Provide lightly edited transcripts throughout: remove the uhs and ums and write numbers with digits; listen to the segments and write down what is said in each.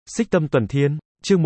Xích Tâm Tuần Thiên, chương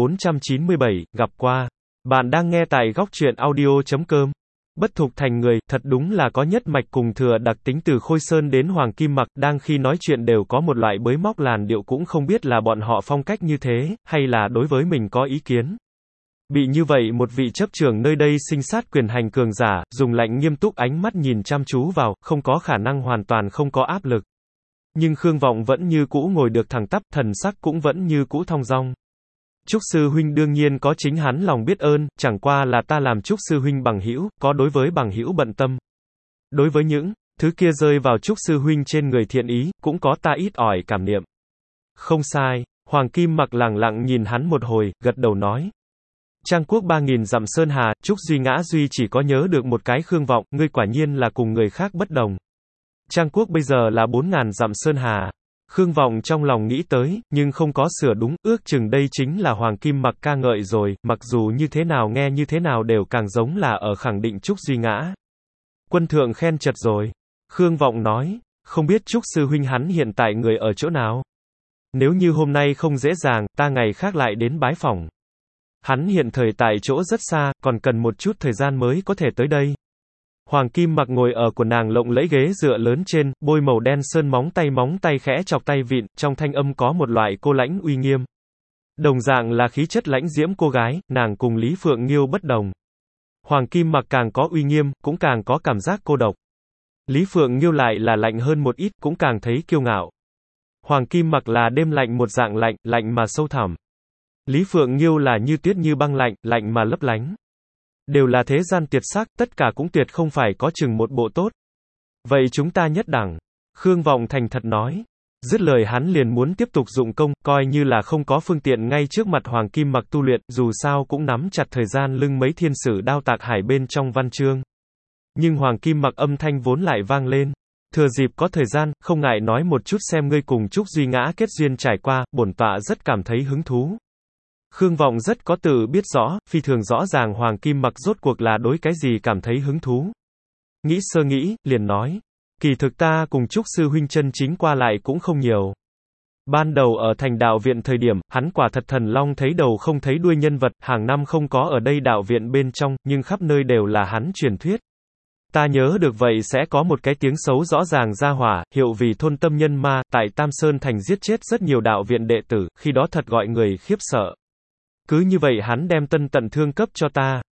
1497, gặp qua. Bạn đang nghe tại góc truyện audio.com. Bất thục thành người, thật đúng là có nhất mạch cùng thừa đặc tính từ Khôi Sơn đến Hoàng Kim Mặc, đang khi nói chuyện đều có một loại bới móc làn điệu, cũng không biết là bọn họ phong cách như thế, hay là đối với mình có ý kiến. Bị như vậy một vị chấp trưởng nơi đây sinh sát quyền hành cường giả, dùng lạnh nghiêm túc ánh mắt nhìn chăm chú vào, không có khả năng hoàn toàn không có áp lực. Nhưng Khương Vọng vẫn như cũ ngồi được thẳng tắp, thần sắc cũng vẫn như cũ thong dong. Trúc sư huynh đương nhiên có chính hắn lòng biết ơn, chẳng qua là ta làm Trúc sư huynh bằng hữu, có đối với bằng hữu bận tâm. Đối với những thứ kia rơi vào Trúc sư huynh trên người thiện ý, cũng có ta ít ỏi cảm niệm. Không sai, Hoàng Kim Mặc lẳng lặng nhìn hắn một hồi, gật đầu nói. Trang quốc 3000 dặm sơn hà, Trúc Duy Ngã Duy chỉ có nhớ được một cái Khương Vọng, ngươi quả nhiên là cùng người khác bất đồng. Trang quốc bây giờ là 4000 dặm sơn hà. Khương Vọng trong lòng nghĩ tới, nhưng không có sửa đúng, ước chừng đây chính là Hoàng Kim Mặc ca ngợi rồi, mặc dù như thế nào nghe như thế nào đều càng giống là ở khẳng định Trúc Duy Ngã. Quân thượng khen chật rồi. Khương Vọng nói, không biết Trúc sư huynh hắn hiện tại người ở chỗ nào. Nếu như hôm nay không dễ dàng, ta ngày khác lại đến bái phỏng. Hắn hiện thời tại chỗ rất xa, còn cần một chút thời gian mới có thể tới đây. Hoàng Kim Mặc ngồi ở của nàng lộng lẫy ghế dựa lớn trên, bôi màu đen sơn móng tay khẽ chọc tay vịn, trong thanh âm có một loại cô lãnh uy nghiêm. Đồng dạng là khí chất lãnh diễm cô gái, nàng cùng Lý Phượng Nghiêu bất đồng. Hoàng Kim Mặc càng có uy nghiêm, cũng càng có cảm giác cô độc. Lý Phượng Nghiêu lại là lạnh hơn một ít, cũng càng thấy kiêu ngạo. Hoàng Kim Mặc là đêm lạnh một dạng lạnh, lạnh mà sâu thẳm. Lý Phượng Nghiêu là như tuyết như băng lạnh, lạnh mà lấp lánh. Đều là thế gian tuyệt sắc, tất cả cũng tuyệt không phải có chừng một bộ tốt. Vậy chúng ta nhất đẳng. Khương Vọng thành thật nói. Dứt lời hắn liền muốn tiếp tục dụng công, coi như là không có phương tiện ngay trước mặt Hoàng Kim Mặc tu luyện, dù sao cũng nắm chặt thời gian lưng mấy thiên sử đao tạc hải bên trong văn chương. Nhưng Hoàng Kim Mặc âm thanh vốn lại vang lên. Thừa dịp có thời gian, không ngại nói một chút xem ngươi cùng Trúc Duy Ngã kết duyên trải qua, bổn tọa rất cảm thấy hứng thú. Khương Vọng rất có tự biết rõ, phi thường rõ ràng Hoàng Kim Mặc rốt cuộc là đối cái gì cảm thấy hứng thú. Nghĩ sơ nghĩ, liền nói. Kỳ thực ta cùng Trúc sư huynh chân chính qua lại cũng không nhiều. Ban đầu ở thành đạo viện thời điểm, hắn quả thật thần long thấy đầu không thấy đuôi nhân vật, hàng năm không có ở đây đạo viện bên trong, nhưng khắp nơi đều là hắn truyền thuyết. Ta nhớ được vậy sẽ có một cái tiếng xấu rõ ràng ra hỏa, hiệu vì thôn tâm nhân ma, tại Tam Sơn Thành giết chết rất nhiều đạo viện đệ tử, khi đó thật gọi người khiếp sợ. Cứ như vậy hắn đem tân tận thương cấp cho ta.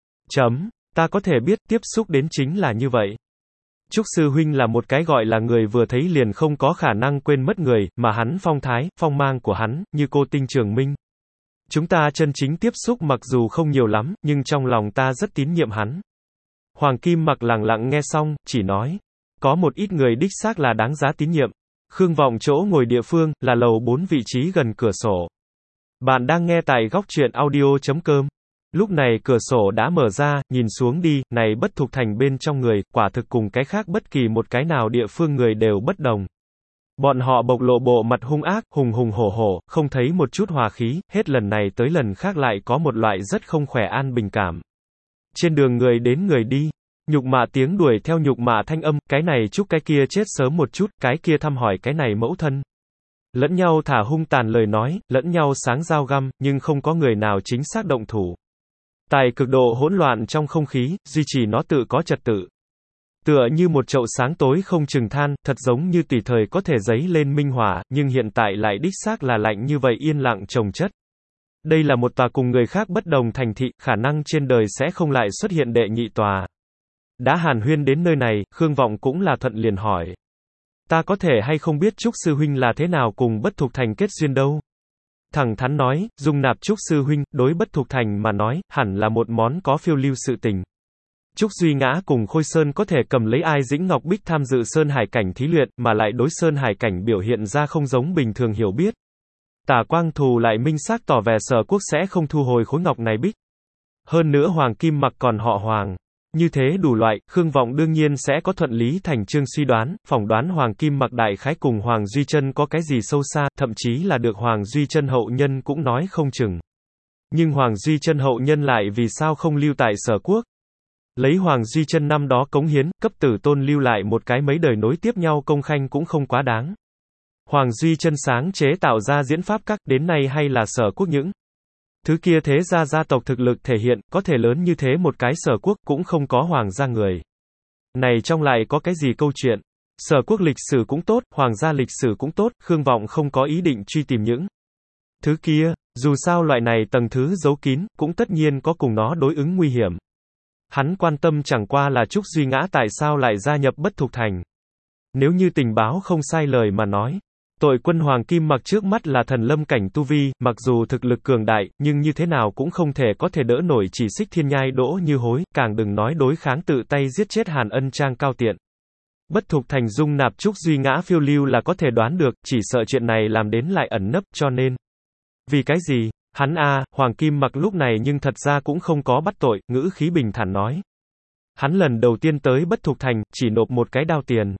Ta có thể biết tiếp xúc đến chính là như vậy. Trúc sư huynh là một cái gọi là người vừa thấy liền không có khả năng quên mất người, mà hắn phong thái, phong mang của hắn, như cô Tinh Trường Minh. Chúng ta chân chính tiếp xúc mặc dù không nhiều lắm, nhưng trong lòng ta rất tín nhiệm hắn. Hoàng Kim Mặc lẳng lặng nghe xong, chỉ nói. Có một ít người đích xác là đáng giá tín nhiệm. Khương Vọng chỗ ngồi địa phương, là lầu 4 vị trí gần cửa sổ. Bạn đang nghe tại góc truyện audio.com. Lúc này cửa sổ đã mở ra, nhìn xuống đi, này bất thục thành bên trong người, quả thực cùng cái khác bất kỳ một cái nào địa phương người đều bất đồng. Bọn họ bộc lộ bộ mặt hung ác, hùng hùng hổ hổ, không thấy một chút hòa khí, hết lần này tới lần khác lại có một loại rất không khỏe an bình cảm. Trên đường người đến người đi, nhục mạ tiếng đuổi theo nhục mạ thanh âm, cái này chúc cái kia chết sớm một chút, cái kia thăm hỏi cái này mẫu thân. Lẫn nhau thả hung tàn lời nói, lẫn nhau sáng dao găm, nhưng không có người nào chính xác động thủ. Tại cực độ hỗn loạn trong không khí, duy trì nó tự có trật tự. Tựa như một chậu sáng tối không chừng than, thật giống như tùy thời có thể giấy lên minh hỏa, nhưng hiện tại lại đích xác là lạnh như vậy yên lặng chồng chất. Đây là một tòa cùng người khác bất đồng thành thị, khả năng trên đời sẽ không lại xuất hiện đệ nhị tòa. Đã hàn huyên đến nơi này, Khương Vọng cũng là thuận liền hỏi. Ta có thể hay không biết Trúc sư huynh là thế nào cùng bất thục thành kết duyên đâu? Thẳng thắn nói, dung nạp Trúc sư huynh, đối bất thục thành mà nói, hẳn là một món có phiêu lưu sự tình. Trúc Duy Ngã cùng Khôi Sơn có thể cầm lấy Ai Dĩnh Ngọc Bích tham dự Sơn Hải cảnh thí luyện, mà lại đối Sơn Hải cảnh biểu hiện ra không giống bình thường hiểu biết. Tả Quang Thù lại minh xác tỏ vẻ Sở Quốc sẽ không thu hồi khối ngọc này bích. Hơn nữa Hoàng Kim Mặc còn họ Hoàng. Như thế đủ loại, Khương Vọng đương nhiên sẽ có thuận lý thành chương suy đoán, phỏng đoán Hoàng Kim Mặc đại khái cùng Hoàng Duy Chân có cái gì sâu xa, thậm chí là được Hoàng Duy Chân hậu nhân cũng nói không chừng. Nhưng Hoàng Duy Chân hậu nhân lại vì sao không lưu tại Sở Quốc? Lấy Hoàng Duy Chân năm đó cống hiến, cấp tử tôn lưu lại một cái mấy đời nối tiếp nhau công khanh cũng không quá đáng. Hoàng Duy Chân sáng chế tạo ra diễn pháp các, đến nay hay là Sở Quốc những thứ kia thế gia gia tộc thực lực thể hiện, có thể lớn như thế một cái Sở Quốc cũng không có hoàng gia người. Này trong lại có cái gì câu chuyện? Sở Quốc lịch sử cũng tốt, hoàng gia lịch sử cũng tốt, Khương Vọng không có ý định truy tìm những thứ kia, dù sao loại này tầng thứ giấu kín, cũng tất nhiên có cùng nó đối ứng nguy hiểm. Hắn quan tâm chẳng qua là Trúc Duy Ngã tại sao lại gia nhập Bất Thục Thành. Nếu như tình báo không sai lời mà nói, tội quân Hoàng Kim Mặc trước mắt là thần lâm cảnh tu vi, mặc dù thực lực cường đại, nhưng như thế nào cũng không thể có thể đỡ nổi chỉ Xích Thiên Nhai Đỗ Như Hối, càng đừng nói đối kháng tự tay giết chết Hàn Ân Trang cao tiện. Bất Thục Thành dung nạp Trúc Duy Ngã phiêu lưu là có thể đoán được, chỉ sợ chuyện này làm đến lại ẩn nấp, cho nên. Vì cái gì? Hắn Hoàng Kim Mặc lúc này nhưng thật ra cũng không có bắt tội, ngữ khí bình thản nói. Hắn lần đầu tiên tới Bất Thục Thành, chỉ nộp một cái đao tiền.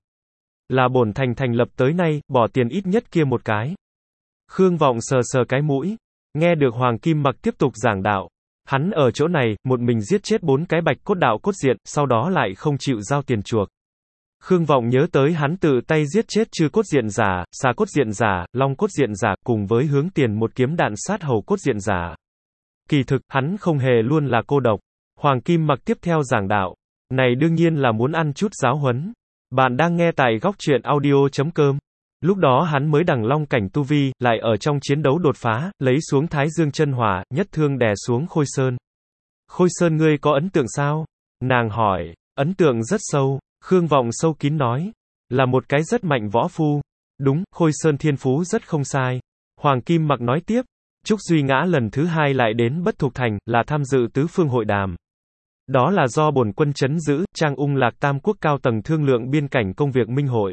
Là bổn thành thành lập tới nay, bỏ tiền ít nhất kia một cái. Khương Vọng sờ sờ cái mũi. Nghe được Hoàng Kim Mặc tiếp tục giảng đạo. Hắn ở chỗ này, một mình giết chết 4 cái bạch cốt đạo cốt diện, sau đó lại không chịu giao tiền chuộc. Khương Vọng nhớ tới hắn tự tay giết chết chư cốt diện giả, xà cốt diện giả, long cốt diện giả, cùng với hướng tiền một kiếm đạn sát hầu cốt diện giả. Kỳ thực, hắn không hề luôn là cô độc. Hoàng Kim Mặc tiếp theo giảng đạo. Này đương nhiên là muốn ăn chút giáo huấn. Bạn đang nghe tại góc truyện audio.com. Lúc đó hắn mới đằng long cảnh tu vi, lại ở trong chiến đấu đột phá, lấy xuống Thái Dương chân hỏa, nhất thương đè xuống Khôi Sơn. Khôi Sơn ngươi có ấn tượng sao? Nàng hỏi. Ấn tượng rất sâu. Khương Vọng sâu kín nói. Là một cái rất mạnh võ phu. Đúng, Khôi Sơn thiên phú rất không sai. Hoàng Kim Mặc nói tiếp. Trúc Duy Ngã lần thứ 2 lại đến Bất Thục Thành, là tham dự tứ phương hội đàm. Đó là do bổn quân trấn giữ, Trang Ung Lạc Tam Quốc cao tầng thương lượng biên cảnh công việc minh hội.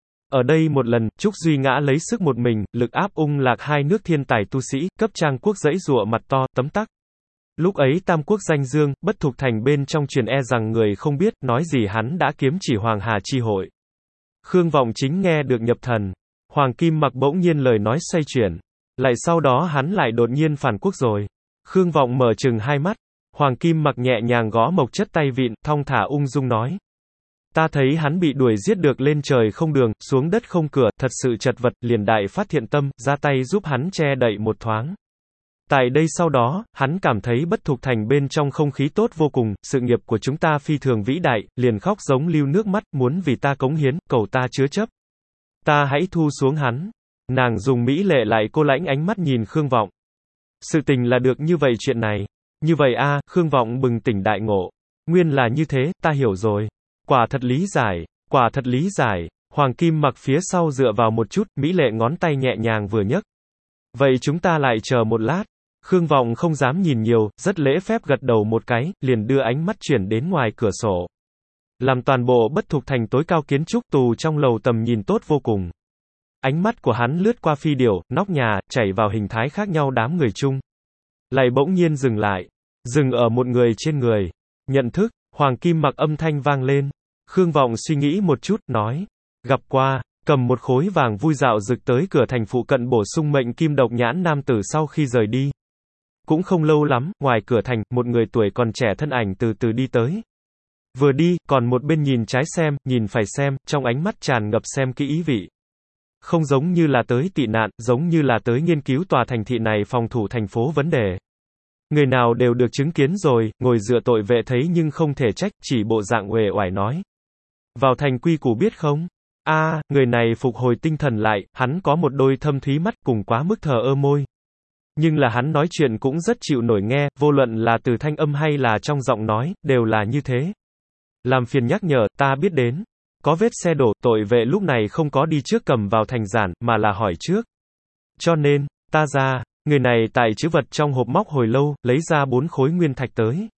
Ở đây một lần, Trúc Duy Ngã lấy sức một mình, lực áp Ung Lạc hai nước thiên tài tu sĩ, cấp Trang Quốc dãy dụa mặt to, tấm tắc. Lúc ấy Tam Quốc danh dương, Bất Thục Thành bên trong truyền rằng người không biết, nói gì hắn đã kiếm chỉ Hoàng Hà chi hội. Khương Vọng chính nghe được nhập thần. Hoàng Kim Mặc bỗng nhiên lời nói xoay chuyển. Lại sau đó hắn lại đột nhiên phản quốc rồi. Khương Vọng mở trừng hai mắt. Hoàng Kim Mặc nhẹ nhàng gõ mộc chất tay vịn, thong thả ung dung nói. Ta thấy hắn bị đuổi giết được lên trời không đường, xuống đất không cửa, thật sự chật vật, liền đại phát thiện tâm, ra tay giúp hắn che đậy một thoáng. Tại đây sau đó, hắn cảm thấy Bất Thục Thành bên trong không khí tốt vô cùng, sự nghiệp của chúng ta phi thường vĩ đại, liền khóc giống lưu nước mắt, muốn vì ta cống hiến, cầu ta chứa chấp. Ta hãy thu xuống hắn. Nàng dùng mỹ lệ lại cô lãnh ánh mắt nhìn Khương Vọng. Sự tình là được như vậy chuyện này. Như vậy Khương Vọng bừng tỉnh đại ngộ. Nguyên là như thế, ta hiểu rồi. Quả thật lý giải. Hoàng Kim Mặc phía sau dựa vào một chút, mỹ lệ ngón tay nhẹ nhàng vừa nhấc. Vậy chúng ta lại chờ một lát. Khương Vọng không dám nhìn nhiều, rất lễ phép gật đầu một cái, liền đưa ánh mắt chuyển đến ngoài cửa sổ. Làm toàn bộ Bất Thục Thành tối cao kiến trúc tù trong lầu tầm nhìn tốt vô cùng. Ánh mắt của hắn lướt qua phi điểu, nóc nhà, chảy vào hình thái khác nhau đám người chung. Lại bỗng nhiên dừng lại. Dừng ở một người trên người. Nhận thức, Hoàng Kim Mặc âm thanh vang lên. Khương Vọng suy nghĩ một chút, nói. Gặp qua, cầm một khối vàng vui dạo rực tới cửa thành phụ cận bổ sung mệnh kim độc nhãn nam tử sau khi rời đi. Cũng không lâu lắm, ngoài cửa thành, một người tuổi còn trẻ thân ảnh từ từ đi tới. Vừa đi, còn một bên nhìn trái xem, nhìn phải xem, trong ánh mắt tràn ngập xem kỹ ý vị. Không giống như là tới tị nạn, giống như là tới nghiên cứu tòa thành thị này phòng thủ thành phố vấn đề. Người nào đều được chứng kiến rồi, ngồi dựa tội vệ thấy nhưng không thể trách, chỉ bộ dạng uể oải nói. Vào thành quy củ biết không? Người này phục hồi tinh thần lại, hắn có một đôi thâm thúy mắt cùng quá mức thờ ơ môi. Nhưng là hắn nói chuyện cũng rất chịu nổi nghe, vô luận là từ thanh âm hay là trong giọng nói, đều là như thế. Làm phiền nhắc nhở, ta biết đến. Có vết xe đổ, tội vệ lúc này không có đi trước cầm vào thành giản, mà là hỏi trước. Cho nên, ta ra, người này tại chữ vật trong hộp móc hồi lâu, lấy ra 4 khối nguyên thạch tới.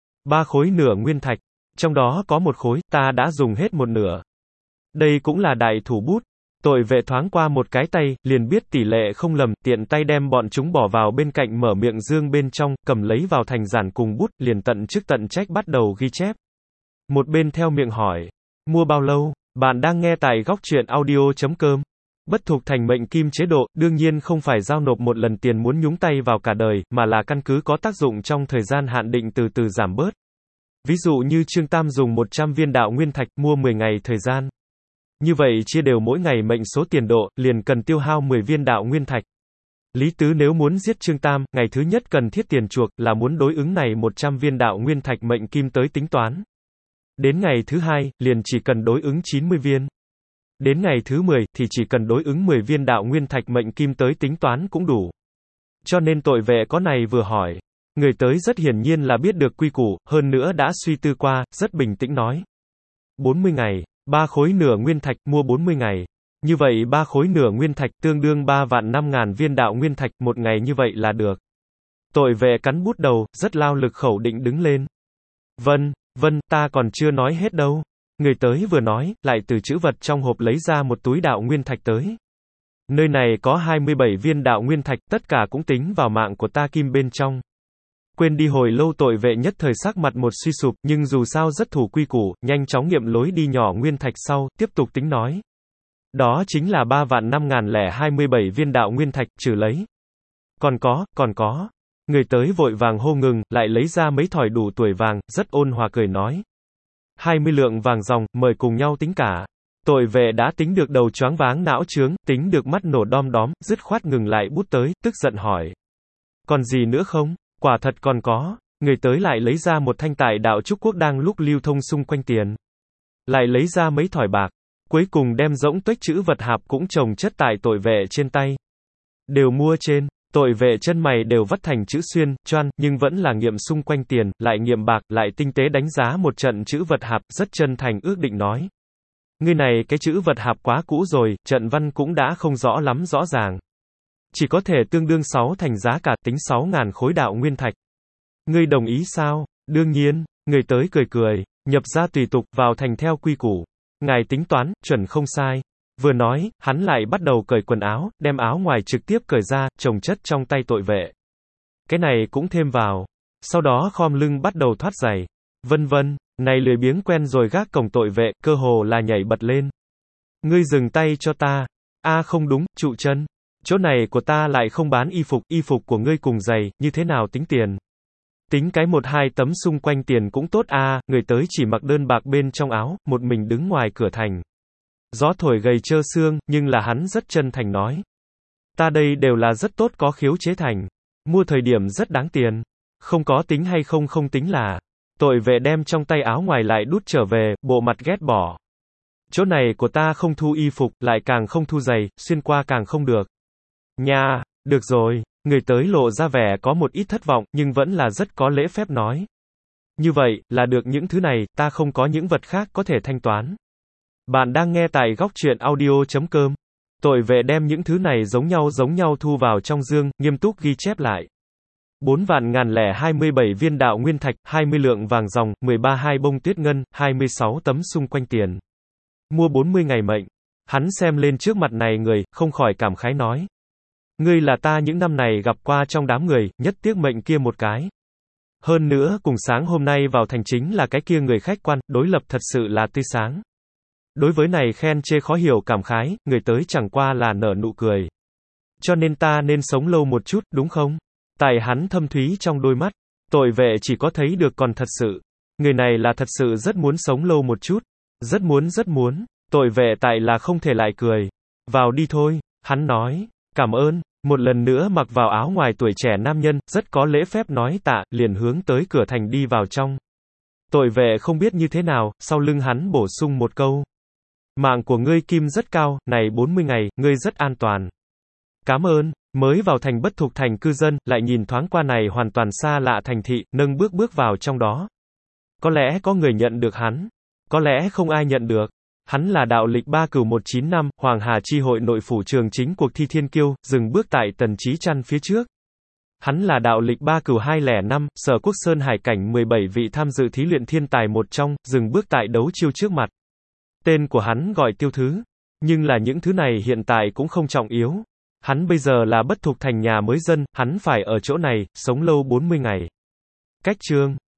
3 khối nửa nguyên thạch. Trong đó có một khối, ta đã dùng hết một nửa. Đây cũng là đại thủ bút. Tội vệ thoáng qua một cái tay, liền biết tỷ lệ không lầm, tiện tay đem bọn chúng bỏ vào bên cạnh mở miệng dương bên trong, cầm lấy vào thành giản cùng bút, liền tận chức tận trách bắt đầu ghi chép. Một bên theo miệng hỏi. Mua bao lâu? Bạn đang nghe tại góc truyện audio.com. Bất Thục Thành mệnh kim chế độ, đương nhiên không phải giao nộp một lần tiền muốn nhúng tay vào cả đời, mà là căn cứ có tác dụng trong thời gian hạn định từ từ giảm bớt. Ví dụ như Trương Tam dùng 100 viên đạo nguyên thạch mua 10 ngày thời gian. Như vậy chia đều mỗi ngày mệnh số tiền độ, liền cần tiêu hao 10 viên đạo nguyên thạch. Lý Tứ nếu muốn giết Trương Tam, ngày thứ nhất cần thiết tiền chuộc, là muốn đối ứng này 100 viên đạo nguyên thạch mệnh kim tới tính toán. Đến ngày thứ hai, liền chỉ cần đối ứng 90 viên. Đến ngày thứ 10, thì chỉ cần đối ứng 10 viên đạo nguyên thạch mệnh kim tới tính toán cũng đủ. Cho nên tội vệ có này vừa hỏi. Người tới rất hiển nhiên là biết được quy củ, hơn nữa đã suy tư qua, rất bình tĩnh nói. 40 ngày, 3 khối nửa nguyên thạch, mua 40 ngày. Như vậy 3 khối nửa nguyên thạch tương đương 3.500.000 viên đạo nguyên thạch, một ngày như vậy là được. Tội vệ cắn bút đầu, rất lao lực khẩu định đứng lên. Vân, ta còn chưa nói hết đâu. Người tới vừa nói, lại từ trữ vật trong hộp lấy ra một túi đạo nguyên thạch tới. Nơi này có 27 viên đạo nguyên thạch, tất cả cũng tính vào mạng của ta kim bên trong. Quên đi hồi lâu tội vệ nhất thời sắc mặt một suy sụp, nhưng dù sao rất thủ quy củ, nhanh chóng nghiệm lối đi nhỏ nguyên thạch sau, tiếp tục tính nói. Đó chính là 3.527 viên đạo nguyên thạch, trừ lấy. Còn có. Người tới vội vàng hô ngừng, lại lấy ra mấy thỏi đủ tuổi vàng, rất ôn hòa cười nói. 20 lượng vàng ròng, mời cùng nhau tính cả. Tội vệ đã tính được đầu choáng váng não chướng, tính được mắt nổ đom đóm, dứt khoát ngừng lại bút tới, tức giận hỏi. Còn gì nữa không? Quả thật còn có. Người tới lại lấy ra một thanh tài đạo trúc quốc đang lúc lưu thông xung quanh tiền. Lại lấy ra mấy thỏi bạc. Cuối cùng đem rỗng tuếch chữ vật hạp cũng chồng chất tại tội vệ trên tay. Đều mua trên. Tội vệ chân mày đều vắt thành chữ xuyên, choan, nhưng vẫn là nghiệm xung quanh tiền, lại nghiệm bạc, lại tinh tế đánh giá một trận chữ vật hạp, rất chân thành ước định nói. Ngươi này cái chữ vật hạp quá cũ rồi, trận văn cũng đã không rõ lắm rõ ràng. Chỉ có thể tương đương 6 thành giá cả, tính 6.000 khối đạo nguyên thạch. Ngươi đồng ý sao? Đương nhiên, người tới cười, nhập ra tùy tục, vào thành theo quy củ. Ngài tính toán, chuẩn không sai. Vừa nói, hắn lại bắt đầu cởi quần áo, đem áo ngoài trực tiếp cởi ra, chồng chất trong tay tội vệ. Cái này cũng thêm vào. Sau đó khom lưng bắt đầu thoát giày. Vân, này lười biếng quen rồi gác cổng tội vệ, cơ hồ là nhảy bật lên. Ngươi dừng tay cho ta. Không đúng, trụ chân. Chỗ này của ta lại không bán y phục của ngươi cùng giày, như thế nào tính tiền? Tính cái 1-2 tấm xung quanh tiền cũng tốt người tới chỉ mặc đơn bạc bên trong áo, một mình đứng ngoài cửa thành. Gió thổi gầy trơ xương, nhưng là hắn rất chân thành nói. Ta đây đều là rất tốt có khiếu chế thành. Mua thời điểm rất đáng tiền. Không có tính hay không tính là. Tội vệ đem trong tay áo ngoài lại đút trở về, bộ mặt ghét bỏ. Chỗ này của ta không thu y phục, lại càng không thu giày, xuyên qua càng không được. Nha, được rồi. Người tới lộ ra vẻ có một ít thất vọng, nhưng vẫn là rất có lễ phép nói. Như vậy, là được những thứ này, ta không có những vật khác có thể thanh toán. Bạn đang nghe tại góc truyện audio.com. Tội vệ đem những thứ này giống nhau thu vào trong dương, nghiêm túc ghi chép lại. 4.027 viên đạo nguyên thạch, 20 lượng vàng ròng, 13 bông tuyết ngân, 26 tấm xung quanh tiền. Mua 40 ngày mệnh. Hắn xem lên trước mặt này người, không khỏi cảm khái nói. Ngươi là ta những năm này gặp qua trong đám người, nhất tiếc mệnh kia một cái. Hơn nữa, cùng sáng hôm nay vào thành chính là cái kia người khách quan, đối lập thật sự là tươi sáng. Đối với này khen chê khó hiểu cảm khái, người tới chẳng qua là nở nụ cười. Cho nên ta nên sống lâu một chút, đúng không? Tại hắn thâm thúy trong đôi mắt, tội vệ chỉ có thấy được còn thật sự. Người này là thật sự rất muốn sống lâu một chút. Rất muốn. Tội vệ tại là không thể lại cười. Vào đi thôi, hắn nói. Cảm ơn. Một lần nữa mặc vào áo ngoài tuổi trẻ nam nhân, rất có lễ phép nói tạ, liền hướng tới cửa thành đi vào trong. Tội vệ không biết như thế nào, sau lưng hắn bổ sung một câu. Mạng của ngươi kim rất cao, này 40 ngày, ngươi rất an toàn. Cảm ơn. Mới vào thành bất thục thành cư dân, lại nhìn thoáng qua này hoàn toàn xa lạ thành thị, nâng bước vào trong đó. Có lẽ có người nhận được hắn. Có lẽ không ai nhận được. Hắn là đạo lịch 3 Cửu 195, Hoàng Hà chi hội nội phủ trường chính cuộc thi thiên kiêu, dừng bước tại Tần Chí Trăn phía trước. Hắn là đạo lịch 3 Cửu 205, Sở Quốc Sơn Hải cảnh 17 vị tham dự thí luyện thiên tài một trong, dừng bước tại đấu chiêu trước mặt. Tên của hắn gọi Tiêu Thứ. Nhưng là những thứ này hiện tại cũng không trọng yếu. Hắn bây giờ là bất thục thành nhà mới dân, hắn phải ở chỗ này, sống lâu 40 ngày. Cách chương